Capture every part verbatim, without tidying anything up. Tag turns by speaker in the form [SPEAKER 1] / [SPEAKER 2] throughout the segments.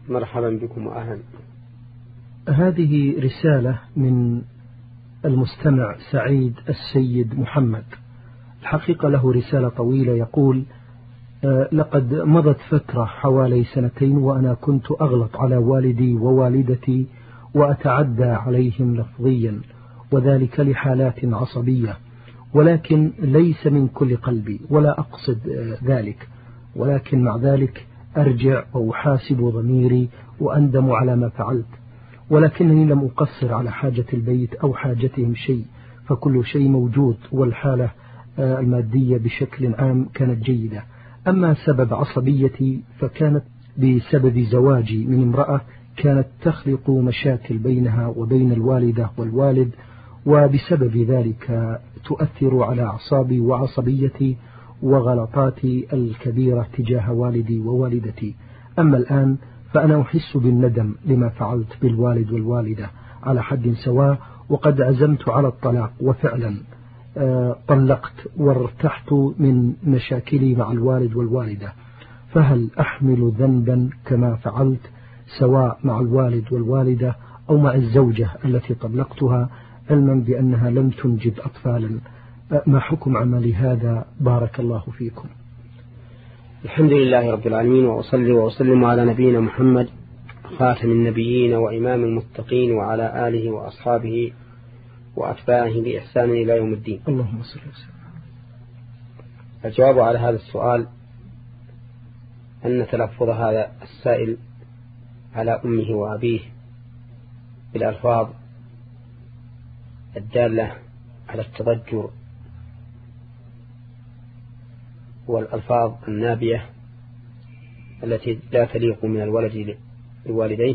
[SPEAKER 1] مرحبا بكم وأهلا.
[SPEAKER 2] هذه رسالة من المستمع سعيد السيد محمد. الحقيقة له رسالة طويلة، يقول: لقد مضت فترة حوالي سنتين وأنا كنت أغلط على والدي ووالدتي وأتعدى عليهم لفظيا، وذلك لحالات عصبية، ولكن ليس من كل قلبي ولا أقصد ذلك، ولكن مع ذلك أرجع وأحاسب ضميري وأندم على ما فعلت، ولكنني لم أقصر على حاجة البيت أو حاجتهم شيء، فكل شيء موجود، والحالة المادية بشكل عام كانت جيدة. أما سبب عصبيتي فكانت بسبب زواجي من امرأة كانت تخلق مشاكل بينها وبين الوالدة والوالد، وبسبب ذلك تؤثر على أعصابي وعصبيتي وغلطاتي الكبيرة تجاه والدي ووالدتي. أما الآن فأنا أحس بالندم لما فعلت بالوالد والوالدة على حد سواء، وقد عزمت على الطلاق، وفعلا طلقت وارتحت من مشاكلي مع الوالد والوالدة. فهل أحمل ذنبا كما فعلت سواء مع الوالد والوالدة أو مع الزوجة التي طلقتها، علما بأنها لم تنجب أطفالا؟ ما حكم عملي هذا؟ بارك الله فيكم.
[SPEAKER 1] الحمد لله رب العالمين، وأصلي وأسلم على نبينا محمد خاتم النبيين وإمام المتقين، وعلى آله وأصحابه وأتباعه بإحسان إلى يوم الدين.
[SPEAKER 2] اللهم صل وسلم.
[SPEAKER 1] الجواب على هذا السؤال أن تلفظ هذا السائل على أمه وأبيه بالألفاظ الدالة على التضجر والألفاظ النابية التي لا تليق من الولد لوالديه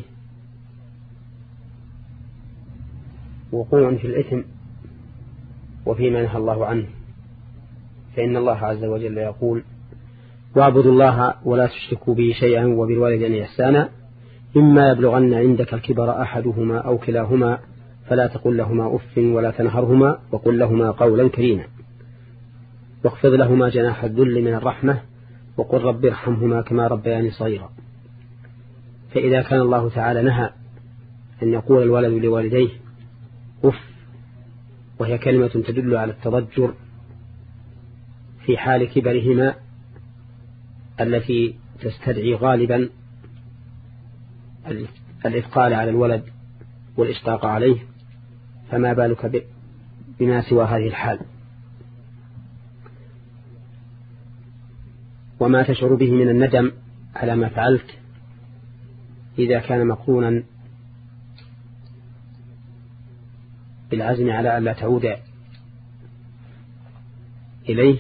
[SPEAKER 1] وقوع في الإثم وفيما نهى الله عنه، فإن الله عز وجل يقول: واعبدوا الله ولا تشركوا به شيئا وبالوالدين إحسانا إما يبلغن عندك الكبر أحدهما أو كلاهما فلا تقل لهما أف ولا تنهرهما وقل لهما قولا كريما واخفض لهما جناح الذل من الرحمة وقل رب ارحمهما كما ربياني صغيرا. فإذا كان الله تعالى نهى أن يقول الولد لوالديه أف، وهي كلمة تدل على التضجر في حال كبرهما التي تستدعي غالبا الإثقال على الولد والإشفاق عليه، فما بالك بما سوى هذه الحال؟ وما تشعر به من الندم على ما فعلت إذا كان مقرونا بالعزم على أن لا تعود إليه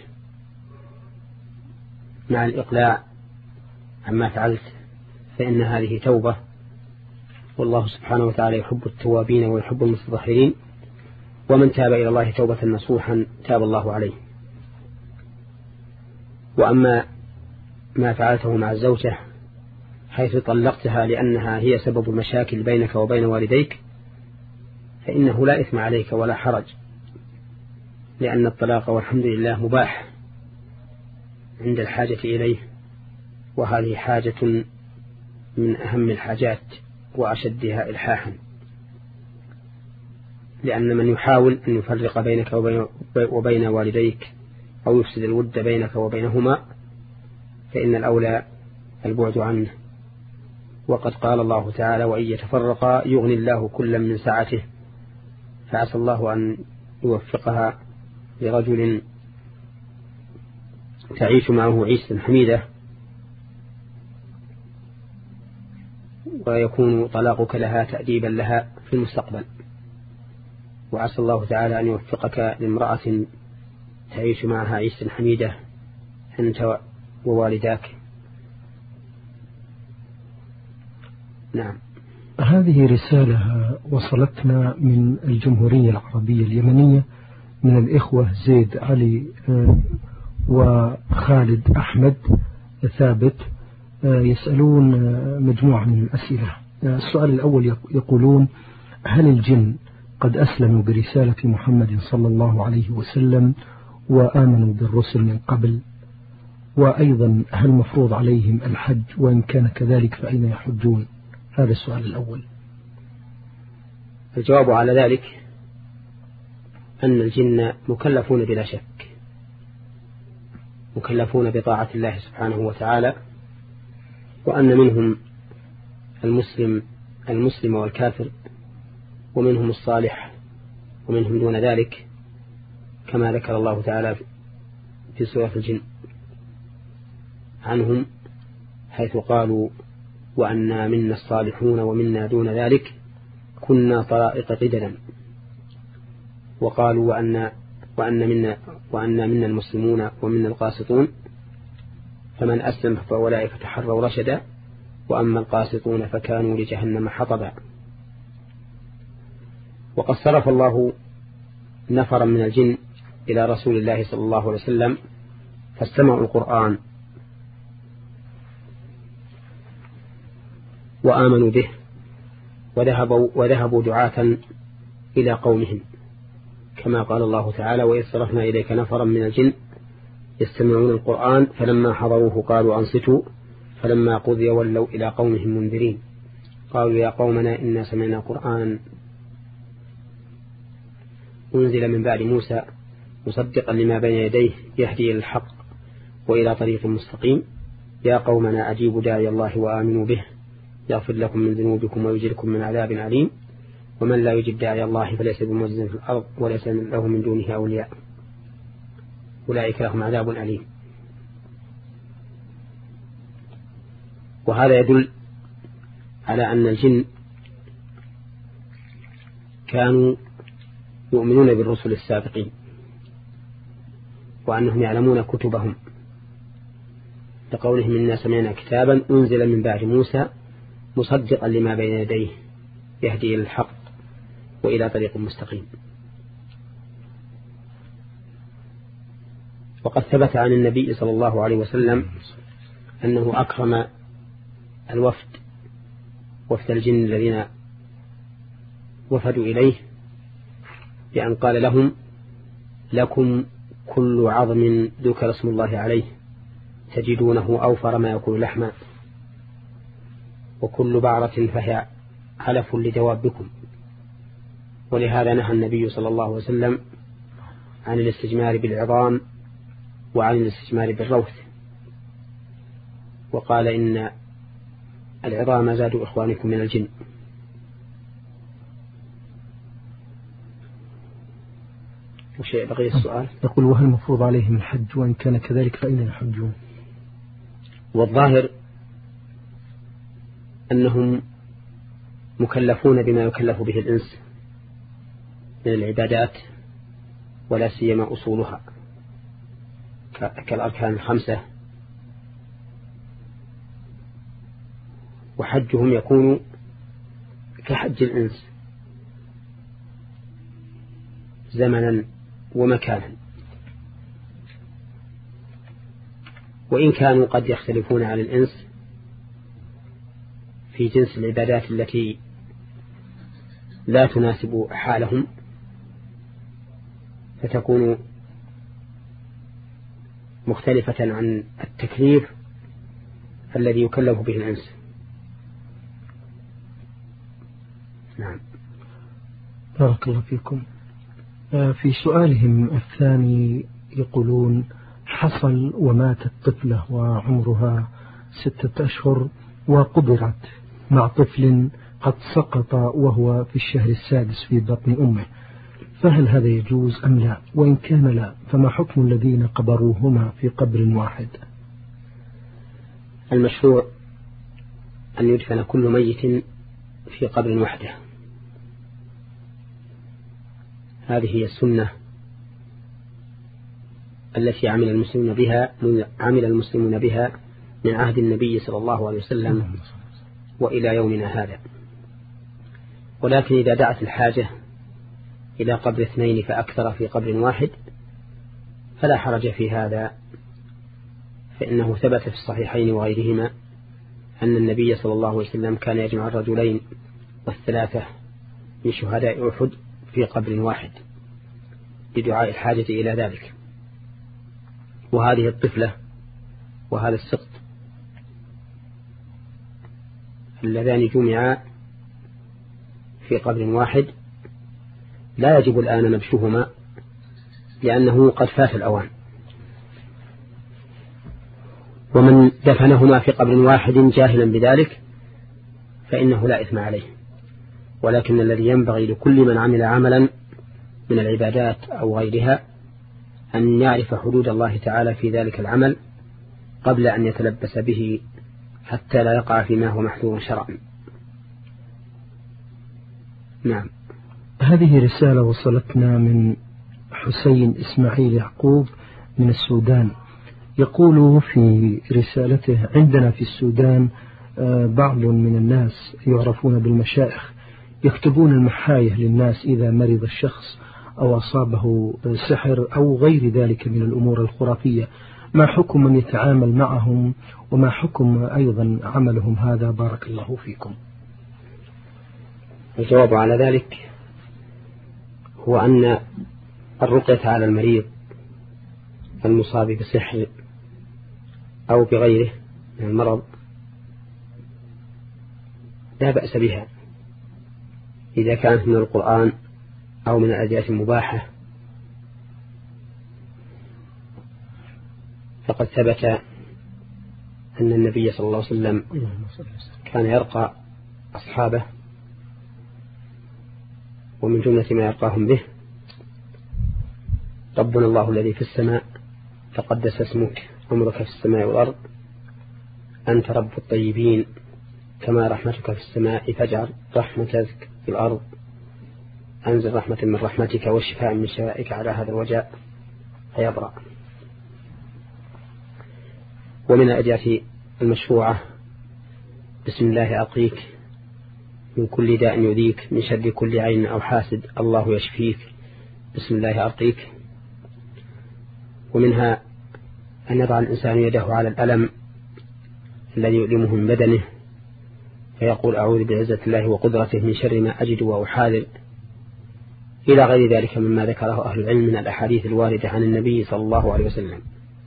[SPEAKER 1] مع الإقلاع عما فعلت، فإن هذه توبة، والله سبحانه وتعالى يحب التوابين ويحب المتطهرين، ومن تاب إلى الله توبة نصوحا تاب الله عليه. وأما ما فعلته مع الزوجة حيث طلقتها لأنها هي سبب المشاكل بينك وبين والديك، فإنه لا إثم عليك ولا حرج، لأن الطلاق والحمد لله مباح عند الحاجة إليه، وهذه حاجة من أهم الحاجات وأشدها إلحاحا، لأن من يحاول أن يفرق بينك وبين والديك أو يفسد الود بينك وبينهما فإن الأولى البعد عنه. وقد قال الله تعالى: وإن يتفرقا يغني الله كلا من سعته، فعسى الله أن يوفقها لرجل تعيش معه عيشة حميدة، ويكون طلاقك لها تأديبا لها في المستقبل. وعسى الله تعالى أن يوفقك لامرأة تعيش معها عيشة حميدة أنت ووالداك. نعم.
[SPEAKER 2] هذه رسالة وصلتنا من الجمهورية العربية اليمنية من الإخوة زيد علي وخالد أحمد ثابت، يسألون مجموعة من الأسئلة. السؤال الأول يقولون: هل الجن قد أسلموا برسالة محمد صلى الله عليه وسلم وآمنوا بالرسل من قبل؟ وأيضا هل مفروض عليهم الحج؟ وإن كان كذلك فأين يحجون؟ هذا السؤال الأول.
[SPEAKER 1] الجواب على ذلك أن الجن مكلفون بلا شك، مكلفون بطاعة الله سبحانه وتعالى، وأن منهم المسلم المسلم والكافر، ومنهم الصالح ومنهم دون ذلك، كما ذكر الله تعالى في سورة الجن عنهم حيث قالوا وأنا منا الصالحون ومنا دون ذلك كنا طرائق قددا، وقالوا وأن وأن منا وأن منا المسلمون ومنا القاسطون فمن أسلم فأولئك تحروا رشدا وأما القاسطون فكانوا لجهنم حطبا. وقد صرف الله نفرا من الجن إلى رسول الله صلى الله عليه وسلم فاستمعوا القرآن وآمنوا به وذهبوا, وذهبوا دعاة إلى قومهم، كما قال الله تعالى وإذ صرفنا إليك نفرا من الجن يستمعون القرآن فلما حضروه قالوا أنصتوا فلما قضي ولوا إلى قومهم منذرين قالوا يا قومنا إنا سمعنا قرآنا أنزل من بعد موسى مصدقا لما بين يديه يهدي إلى الحق وإلى طريق مستقيم يا قومنا أجيبوا داعي الله وآمنوا به يغفر لكم من ذنوبكم ويجركم من عذاب عليم ومن لا يجب داعي الله فليس بمعجز في الأرض وليس له من دونه أولياء أولئك لهم عذاب أليم. وهذا يدل على أن الجن كانوا يؤمنون بالرسل السابقين وأنهم يعلمون كتبهم، لقولهم إنا سمعنا كتابا أنزل من بعد موسى مصدقا لما بين يديه يهدي إلى الحق وإلى طريق مستقيم. وقد ثبت عن النبي صلى الله عليه وسلم أنه أكرم الوفد وفد الجن الذين وفدوا إليه بأن قال لهم لكم كل عظم ذكر اسم الله عليه تجدونه أوفر ما يكون لحما وكل بعرة فهي علف لدوابكم. ولهذا نهى النبي صلى الله عليه وسلم عن الاستجمار بالعظام وعن الاستجمار بالروث، وقال إن العظام زاد إخوانكم من الجن. وشيء بقي السؤال
[SPEAKER 2] يقول وهل المفروض عليهم الحج وإن كان كذلك فأين يحجون؟
[SPEAKER 1] والظاهر أنهم مكلفون بما يكلف به الإنس من العبادات ولا سيما أصولها كالأركان الخمسة، وحجهم يكون كحج الإنس زمنا ومكانا، وإن كانوا قد يختلفون على الإنس في جنس العبادات التي لا تناسب حالهم فتكون مختلفة عن التكليف الذي يكلف به الإنس. نعم.
[SPEAKER 2] بارك الله فيكم. في سؤالهم الثاني يقولون حصل وماتت طفلة وعمرها ستة أشهر وقبرت مع طفل قد سقط وهو في الشهر السادس في بطن أمه، فهل هذا يجوز أم لا؟ وإن كان لا فما حكم الذين قبروهما في قبر واحد؟
[SPEAKER 1] المشروع أن يدفن كل ميت في قبر وحده، هذه هي السنة التي عمل المسلمون بها عمل المسلمون بها من عهد النبي صلى الله عليه وسلم وإلى يومنا هذا. ولكن إذا دعت الحاجة إلى قبر اثنين فأكثر في قبر واحد فلا حرج في هذا، فإنه ثبت في الصحيحين وغيرهما أن النبي صلى الله عليه وسلم كان يجمع الرجلين والثلاثة من شهداء أحد في قبر واحد لدعاء الحاجة إلى ذلك. وهذه الطفلة وهذا السقط اللذان جمعا في قبر واحد لا يجب الآن نبشهما لأنه قد فات الأوان. ومن دفنهما في قبر واحد جاهلا بذلك فإنه لا إثم عليه، ولكن الذي ينبغي لكل من عمل عملا من العبادات أو غيرها أن يعرف حدود الله تعالى في ذلك العمل قبل أن يتلبس به حتى لا يقع فيما هو محذور شرعا. نعم.
[SPEAKER 2] هذه رسالة وصلتنا من حسين إسماعيل يعقوب من السودان، يقول في رسالته: عندنا في السودان بعض من الناس يعرفون بالمشائخ يكتبون المحاية للناس إذا مرض الشخص أو أصابه سحر أو غير ذلك من الأمور الخرافية، ما حكم من يتعامل معهم وما حكم أيضا عملهم هذا؟ بارك الله فيكم.
[SPEAKER 1] الجواب على ذلك هو أن الرقية على المريض المصاب بسحر أو بغيره من المرض لا بأس بها إذا كانت من القرآن أو من الأدعية المباحة، فقد ثبت أن النبي صلى الله عليه وسلم كان يرقى أصحابه، ومن جملة ما يرقاهم به: ربنا الله الذي في السماء تقدس اسمك، أمرك في السماء والأرض، أنت رب الطيبين، كما رحمتك في السماء فاجعل رحمتك في الأرض، أنزل رحمة من رحمتك والشفاء من شفائك على هذا الوجاء فيبرأ. ومن الأدعية المشروعة: بسم الله أرقيك من كل داء يؤذيك، من شر كل عين أو حاسد، الله يشفيك، بسم الله أرقيك. ومنها أن يضع الإنسان يده على الألم الذي يؤلمه من بدنه فيقول: أعوذ بعزة الله وقدرته من شر ما أجد وأحاذر، إلى غير ذلك مما ذكره أهل العلم من الأحاديث الواردة عن النبي صلى الله عليه وسلم.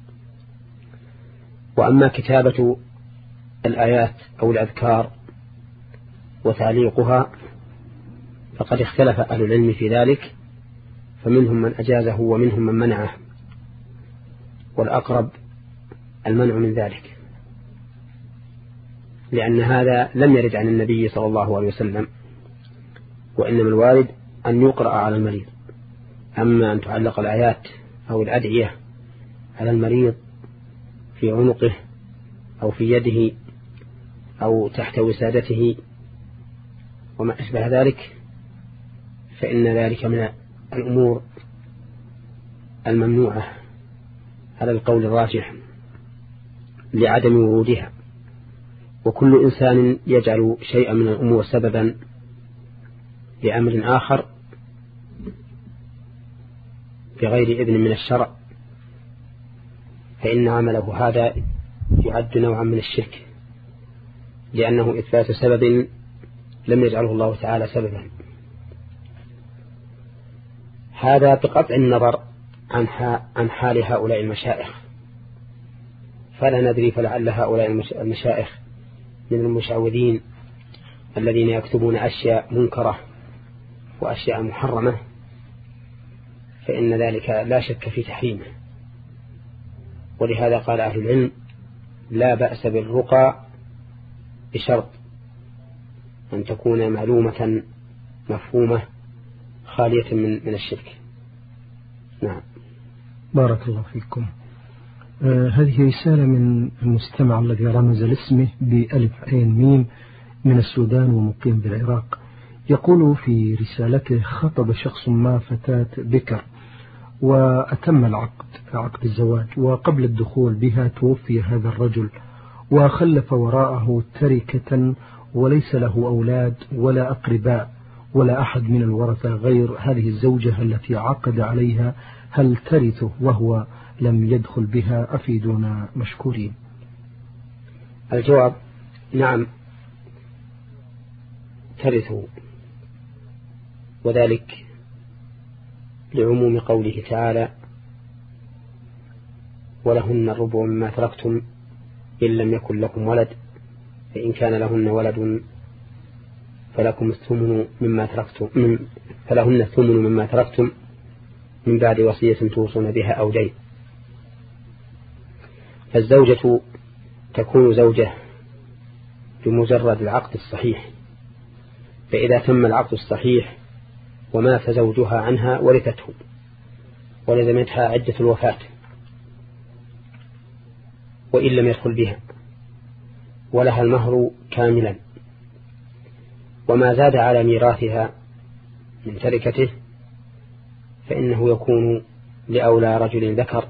[SPEAKER 1] وأما كتابة الآيات أو الأذكار وتعليقها فقد اختلف أهل العلم في ذلك، فمنهم من أجازه ومنهم من منعه، والأقرب المنع من ذلك، لأن هذا لم يرد عن النبي صلى الله عليه وسلم، وإنما الوارد أن يقرأ على المريض. أما أن تعلق الآيات أو الأدعية على المريض في عنقه أو في يده أو تحت وسادته وما أشبه ذلك، فإن ذلك من الأمور الممنوعة على القول الراجح لعدم ورودها. وكل إنسان يجعل شيئا من الأمور سببا لأمر آخر بغير إذن من الشرع فإن عمله هذا يعد نوعا من الشرك، لأنه إثبات سبب لم يجعله الله تعالى سببا. هذا بقطع النظر عن حال هؤلاء المشائخ، فلا ندري، فلعل هؤلاء المشائخ من المشعوذين الذين يكتبون أشياء منكرة وأشياء محرمة، فإن ذلك لا شك في تحريمه. ولهذا قال أهل العلم: لا بأس بالرقى بشرط أن تكون معلومة مفهومة خالية من من الشرك. نعم.
[SPEAKER 2] بارك الله فيكم. آه هذه رسالة من المستمع الذي رمز لاسمه بألف عين ميم من السودان ومقيم بالعراق، يقول في رسالته: خطب شخص ما فتاة بكر وأتم العقد عقد الزواج، وقبل الدخول بها توفي هذا الرجل وخلف وراءه تركة وليس له أولاد ولا أقرباء ولا أحد من الورثة غير هذه الزوجة التي عقد عليها، هل ترثه وهو لم يدخل بها؟ أفيدونا مشكورين.
[SPEAKER 1] الجواب: نعم ترثه، وذلك لعموم قوله تعالى: ولهن الربع مما تركتم إن لم يكن لكم ولد فإن كان لهن ولد فلكم الثمن مما تركتم من فلهن الثمن مما تركتم من بعد وصية توصون بها أو دين. فالزوجة تكون زوجة بمجرد العقد الصحيح، فإذا تم العقد الصحيح ومات زوجها عنها ورثته ولزمتها عدة الوفاة وإن لم يدخل بها، ولها المهر كاملا، وما زاد على ميراثها من تركته فإنه يكون لأولى رجل ذكر.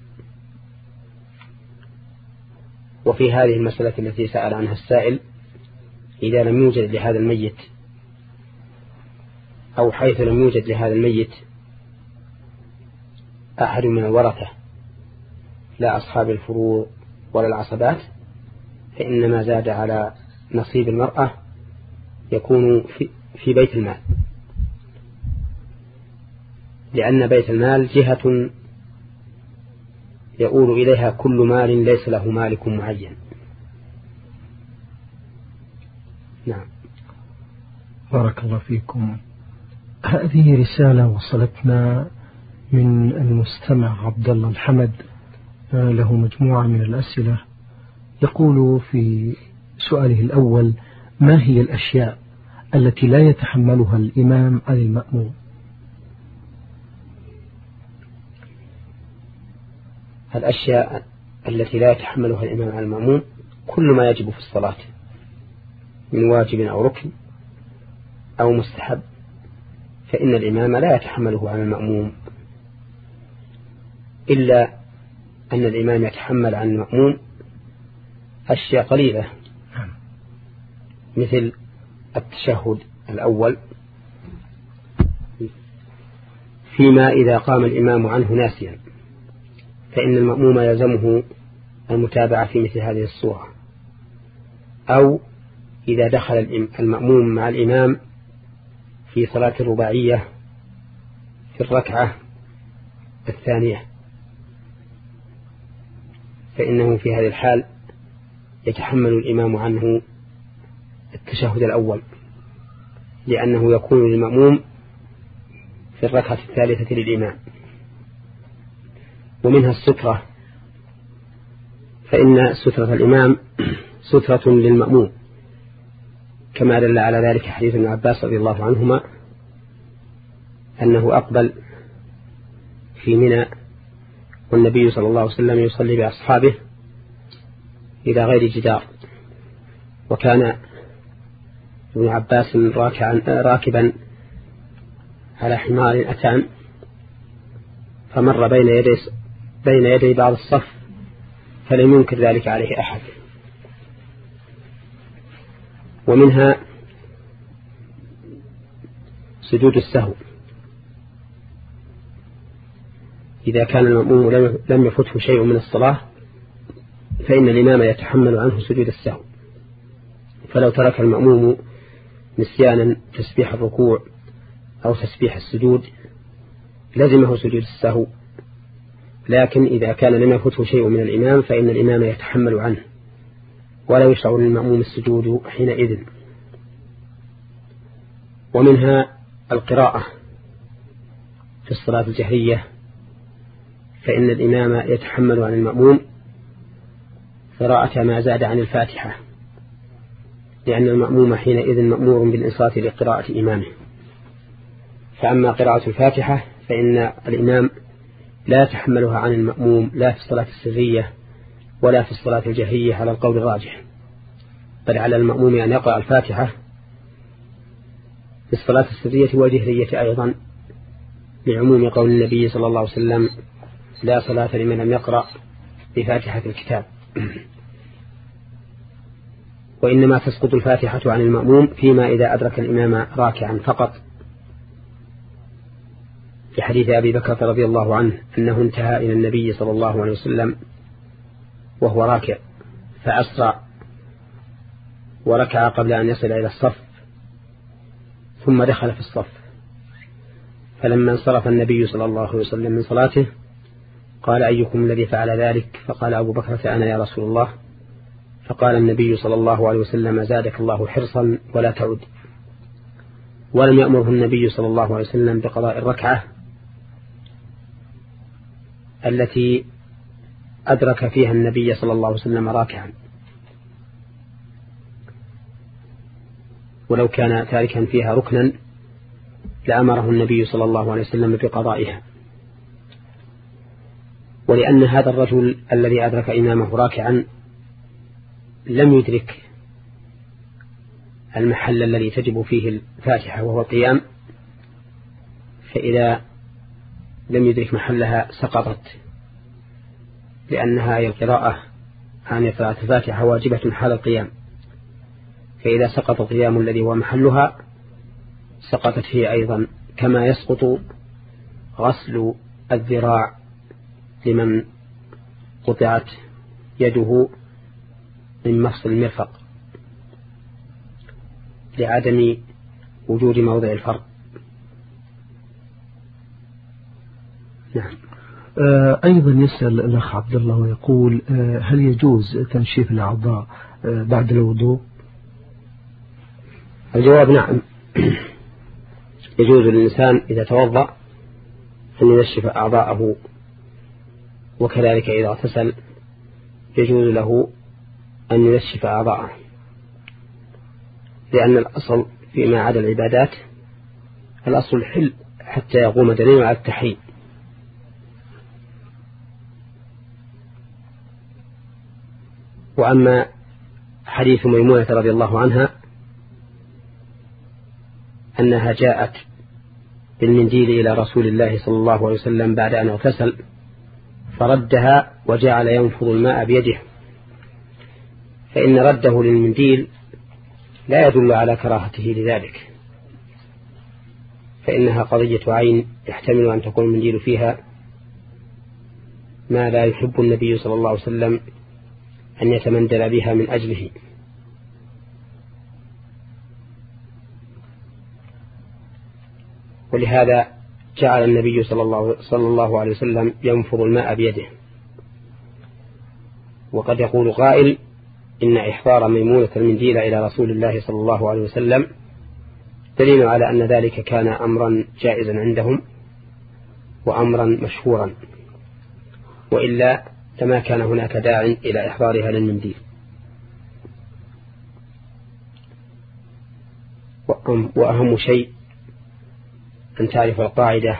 [SPEAKER 1] وفي هذه المسألة التي سأل عنها السائل، إذا لم يوجد لهذا الميت أو حيث لم يوجد لهذا الميت أحد من الورثة لا أصحاب الفروض ولا العصبات، فإن ما زاد على نصيب المرأة يكون في, في بيت المال، لأن بيت المال جهة يؤول إليها كل مال ليس له مالك معين. نعم.
[SPEAKER 2] بارك الله فيكم. هذه رسالة وصلتنا من المستمع عبد الله الحمد، له مجموعة من الأسئلة. يقول في سؤاله الأول: ما هي الأشياء التي لا يتحملها الإمام عن المأموم؟
[SPEAKER 1] الأشياء التي لا يتحملها الإمام عن المأموم كل ما يجب في الصلاة من واجب أو ركن أو مستحب، فإن الإمام لا يتحمله عن المأموم، إلا أن الإمام يتحمل عن المأموم أشياء قليلة، مثل التشهد الأول فيما إذا قام الإمام عنه ناسيا، فإن المأموم يلزمه المتابعة في مثل هذه الصورة. أو إذا دخل المأموم مع الإمام في صلاة الرباعية في الركعة الثانية، فإنه في هذه الحال يتحمل الإمام عنه التشهد الأول، لأنه يكون للمأموم في الركعة الثالثة للإمام. ومنها السترة، فإن سترة الإمام سترة للمأموم، كما دل على ذلك حديث ابن عباس رضي الله عنهما أنه أقبل في منى والنبي صلى الله عليه وسلم يصلي بأصحابه إلى غير جدار، وكان ابن عباس راكبا على حمار أتان، فمر بين يدي بين يدي بعض الصف فلم ينكر ذلك عليه أحد. ومنها سجود السهو، إذا كان المأموم لم يفته شيء من الصلاة فإن الإمام يتحمل عنه سجود السهو، فلو ترك المأموم نسيانا تسبيح الركوع أو تسبيح السجود لزمه سجود السهو، لكن إذا كان لم يفته شيء من الإمام فإن الإمام يتحمل عنه ولا يشعر للمأموم السجود حينئذ. ومنها القراءة في الصلاة الجهرية، فإن الإمام يتحمل عن المأموم قراءة ما زاد عن الفاتحة، لأن المأموم حينئذ مأمور بالإنصات لقراءة إمامه. فأما قراءة الفاتحة فإن الإمام لا يتحملها عن المأموم لا في الصلاة السرية ولا في الصلاة الجهرية على القول الراجح، بل على المأموم أن يقرأ الفاتحة في الصلاة السرية والجهرية أيضا، لعموم قول النبي صلى الله عليه وسلم: لا صلاة لمن لم يقرأ بفاتحة الكتاب. وإنما تسقط الفاتحة عن المأموم فيما إذا أدرك الإمام راكعا فقط، في حديث أبي بكر رضي الله عنه أنه انتهى إلى النبي صلى الله عليه وسلم وهو راكع فأسرع وركع قبل أن يصل إلى الصف ثم دخل في الصف، فلما انصرف النبي صلى الله عليه وسلم من صلاته قال: أيكم الذي فعل ذلك؟ فقال أبو بكر: أنا يا رسول الله. فقال النبي صلى الله عليه وسلم زادك الله حرصا ولا تعد. ولم يأمره النبي صلى الله عليه وسلم بقضاء الركعة التي أدرك فيها النبي صلى الله عليه وسلم راكعا، ولو كان تاركا فيها ركنا لأمره النبي صلى الله عليه وسلم بقضائها. ولأن هذا الرجل الذي أدرك إمامه راكعا لم يدرك المحل الذي تجب فيه الفاتحة وهو القيام، فإذا لم يدرك محلها سقطت، لأنها هي القراءة عن قراءة الفاتحة واجبة حال القيام، فإذا سقط القيام الذي هو محلها سقطت فيه أيضا، كما يسقط غسل الذراع لمن قطعت يده من مفصل المرفق لعدم وجود موضع الفرق. نعم.
[SPEAKER 2] أيضا يسأل الأخ عبد الله ويقول هل يجوز تنشيف الأعضاء بعد الوضوء؟
[SPEAKER 1] الجواب نعم، يجوز للإنسان إذا توضأ أن ينشف أعضاءه، وكذلك إذا اغتسل يجوز له أن ينشف أعضاءه، لأن الأصل فيما عدا العبادات الأصل الحل حتى يقوم دليل على التحريم. وأما حديث ميمونة رضي الله عنها أنها جاءت بالمنديل إلى رسول الله صلى الله عليه وسلم بعد أن اغتسل فردها وجعل ينفض الماء بيده، فإن رده للمنديل لا يدل على كراهته لذلك، فإنها قضية عين يحتمل أن تكون المنديل فيها ما لا يحب النبي صلى الله عليه وسلم أن يتمندل بها من أجله. ولهذا جعل النبي صلى الله, صلى الله عليه وسلم ينفض الماء بيده. وقد يقول قائل إن إحضار ميمونة المنديل إلى رسول الله صلى الله عليه وسلم دليل على أن ذلك كان أمرا جائزا عندهم وأمرا مشهورا، وإلا لما كان هناك داع إلى إحضارها للمنديل. وأهم شيء أن تعرف القاعدة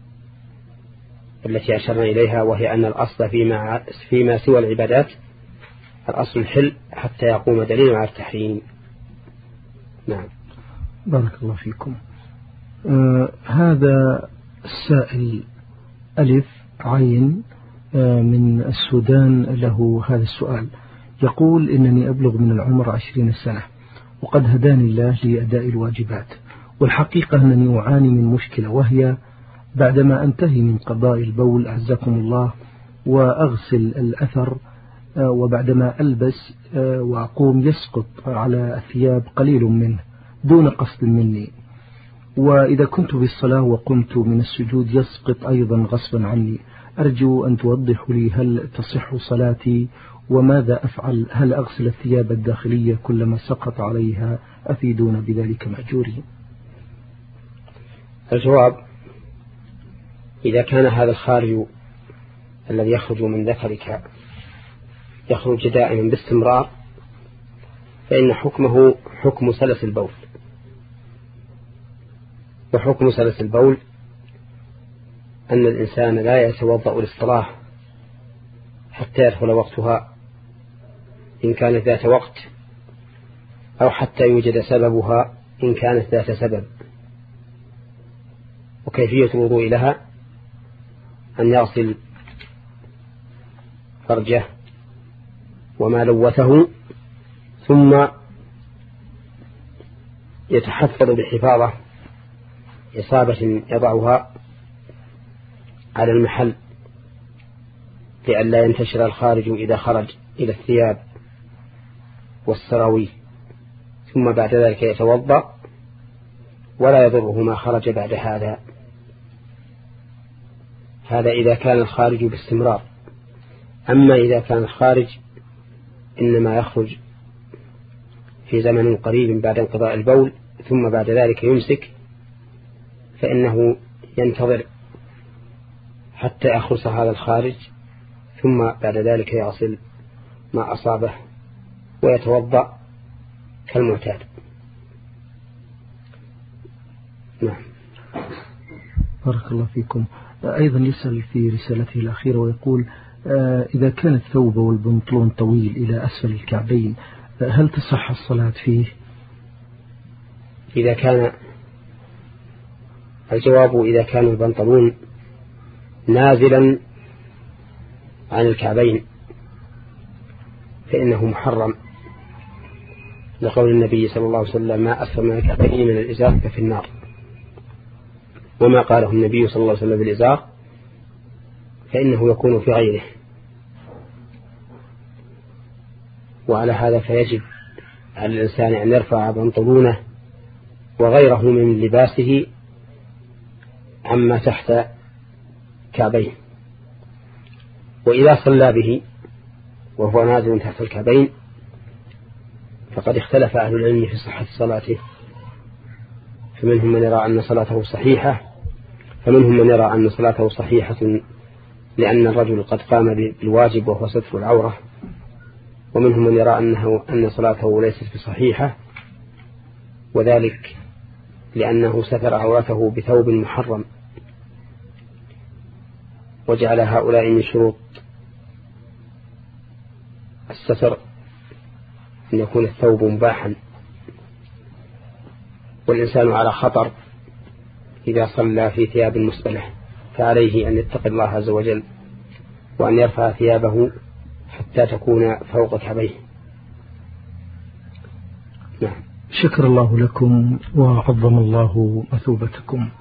[SPEAKER 1] التي أشرنا إليها، وهي أن الأصل فيما, فيما سوى العبادات الأصل الحل حتى يقوم دليل على التحريم. نعم.
[SPEAKER 2] بارك الله فيكم. آه هذا السائل ألف عين آه من السودان له هذا السؤال، يقول إنني أبلغ من العمر عشرين سنة وقد هداني الله لأداء الواجبات، والحقيقة أنني أعاني من مشكلة، وهي بعدما أنتهي من قضاء البول أعزكم الله وأغسل الأثر وبعدما ألبس وأقوم يسقط على الثياب قليل منه دون قصد مني، وإذا كنت بالصلاة وقمت من السجود يسقط أيضا غصبا عني. أرجو أن توضحوا لي هل تصح صلاتي وماذا أفعل؟ هل أغسل الثياب الداخلية كلما سقط عليها؟ أفيدون بذلك مأجورين.
[SPEAKER 1] الجواب: إذا كان هذا الخارج الذي يخرج من ذكرك يخرج دائما باستمرار فإن حكمه حكم سلس البول، وحكم سلس البول أن الإنسان لا يتوضأ للصلاة حتى يدخل وقتها إن كانت ذات وقت، أو حتى يوجد سببها إن كانت ذات سبب. وكيفية الوضوء لها أن يغسل فرجه وما لوثه، ثم يتحفظ بحفاظة إصابة يضعها على المحل لئلا ينتشر الخارج إذا خرج إلى الثياب والسراويل، ثم بعد ذلك يتوضأ ولا يضره ما خرج بعد هذا. هذا إذا كان الخارج باستمرار. أما إذا كان الخارج إنما يخرج في زمن قريب بعد انقضاء البول ثم بعد ذلك يمسك، فإنه ينتظر حتى يخلص هذا الخارج ثم بعد ذلك يغسل ما أصابه ويتوضأ كالمعتاد. نعم.
[SPEAKER 2] بارك الله فيكم. أيضا يسأل في رسالته الأخيرة ويقول إذا كان الثوب والبنطلون طويل إلى أسفل الكعبين هل تصح الصلاة فيه؟
[SPEAKER 1] إذا كان الجواب إذا كان البنطلون نازلا عن الكعبين فإنه محرم، لقول النبي صلى الله عليه وسلم ما أسفل من الكعبين من الإزار ففي النار، وما قاله النبي صلى الله عليه وسلم بالإزار فإنه يكون في غيره. وعلى هذا فيجب على الإنسان أن يرفع بنطلونه وغيره من لباسه عما تحت كعبين. وإذا صلى به وهو نازل تحت الكعبين فقد اختلف أهل العلم في صحة صلاته، فمنهم من يرى أن صلاته صحيحة فمنهم من يرى أن صلاته صحيحة لأن الرجل قد قام بالواجب وهو ستر العورة، ومنهم من يرى أنه أن صلاته ليست بصحيحة وذلك لأنه ستر عورته بثوب محرم، وجعل هؤلاء من شروط الستر أن يكون الثوب مباحا. والإنسان على خطر إذا صلى في ثياب مسبلة، فعليه أن يتقي الله عز وجل وأن يرفع ثيابه حتى تكون فوق كعبيه. نعم.
[SPEAKER 2] شكر الله لكم وعظم الله مثوبتكم.